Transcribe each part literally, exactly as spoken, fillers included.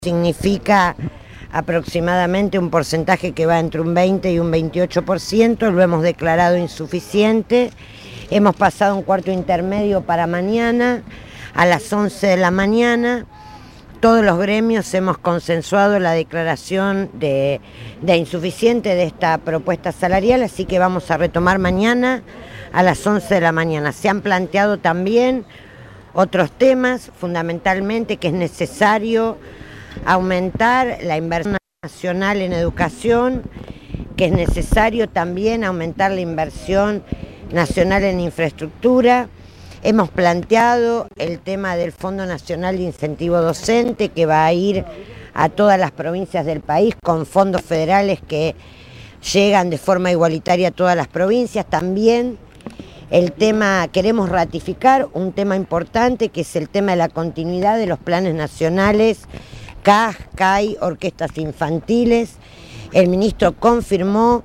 Significa aproximadamente un porcentaje que va entre un veinte y un veintiocho por ciento, lo hemos declarado insuficiente. Hemos pasado un cuarto intermedio para mañana, a las once de la mañana. Todos los gremios hemos consensuado la declaración de, de insuficiente de esta propuesta salarial, así que vamos a retomar mañana a las once de la mañana. Se han planteado también otros temas, fundamentalmente que es necesario aumentar la inversión nacional en educación, que es necesario también aumentar la inversión nacional en infraestructura. Hemos planteado el tema del Fondo Nacional de Incentivo Docente, que va a ir a todas las provincias del país con fondos federales que llegan de forma igualitaria a todas las provincias. También el tema, queremos ratificar un tema importante, que es el tema de la continuidad de los planes nacionales C A J, C A I, orquestas infantiles. El ministro confirmó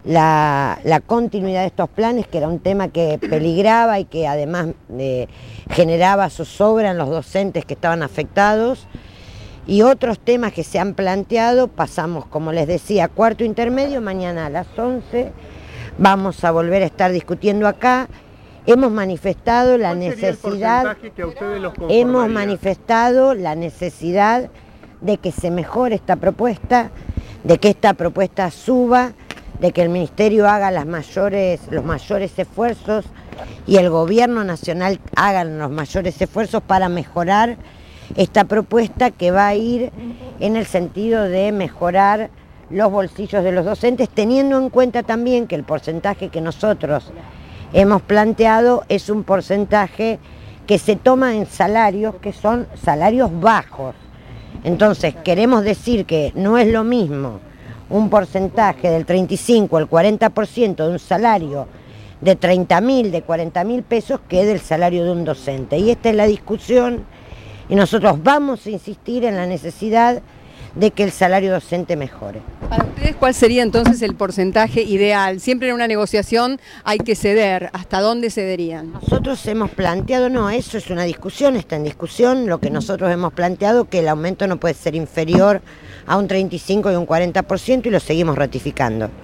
la, la continuidad de estos planes, que era un tema que peligraba y que además eh, generaba zozobra en los docentes que estaban afectados. Y otros temas que se han planteado, pasamos, como les decía, a cuarto intermedio, mañana a las once vamos a volver a estar discutiendo acá. Hemos manifestado la necesidad, hemos manifestado la necesidad de que se mejore esta propuesta, de que esta propuesta suba, de que el Ministerio haga las mayores, los mayores esfuerzos y el Gobierno Nacional hagan los mayores esfuerzos para mejorar esta propuesta, que va a ir en el sentido de mejorar los bolsillos de los docentes, teniendo en cuenta también que el porcentaje que nosotros hemos planteado es un porcentaje que se toma en salarios que son salarios bajos. Entonces queremos decir que no es lo mismo un porcentaje del treinta y cinco al cuarenta por ciento de un salario de treinta mil, de cuarenta mil pesos, que del salario de un docente. Y esta es la discusión, y nosotros vamos a insistir en la necesidad de que el salario docente mejore. Para ustedes, ¿cuál sería entonces el porcentaje ideal? Siempre en una negociación hay que ceder. ¿Hasta dónde cederían? Nosotros hemos planteado, no, eso es una discusión, está en discusión, lo que nosotros hemos planteado, que el aumento no puede ser inferior a un treinta y cinco y un cuarenta por ciento, y lo seguimos ratificando.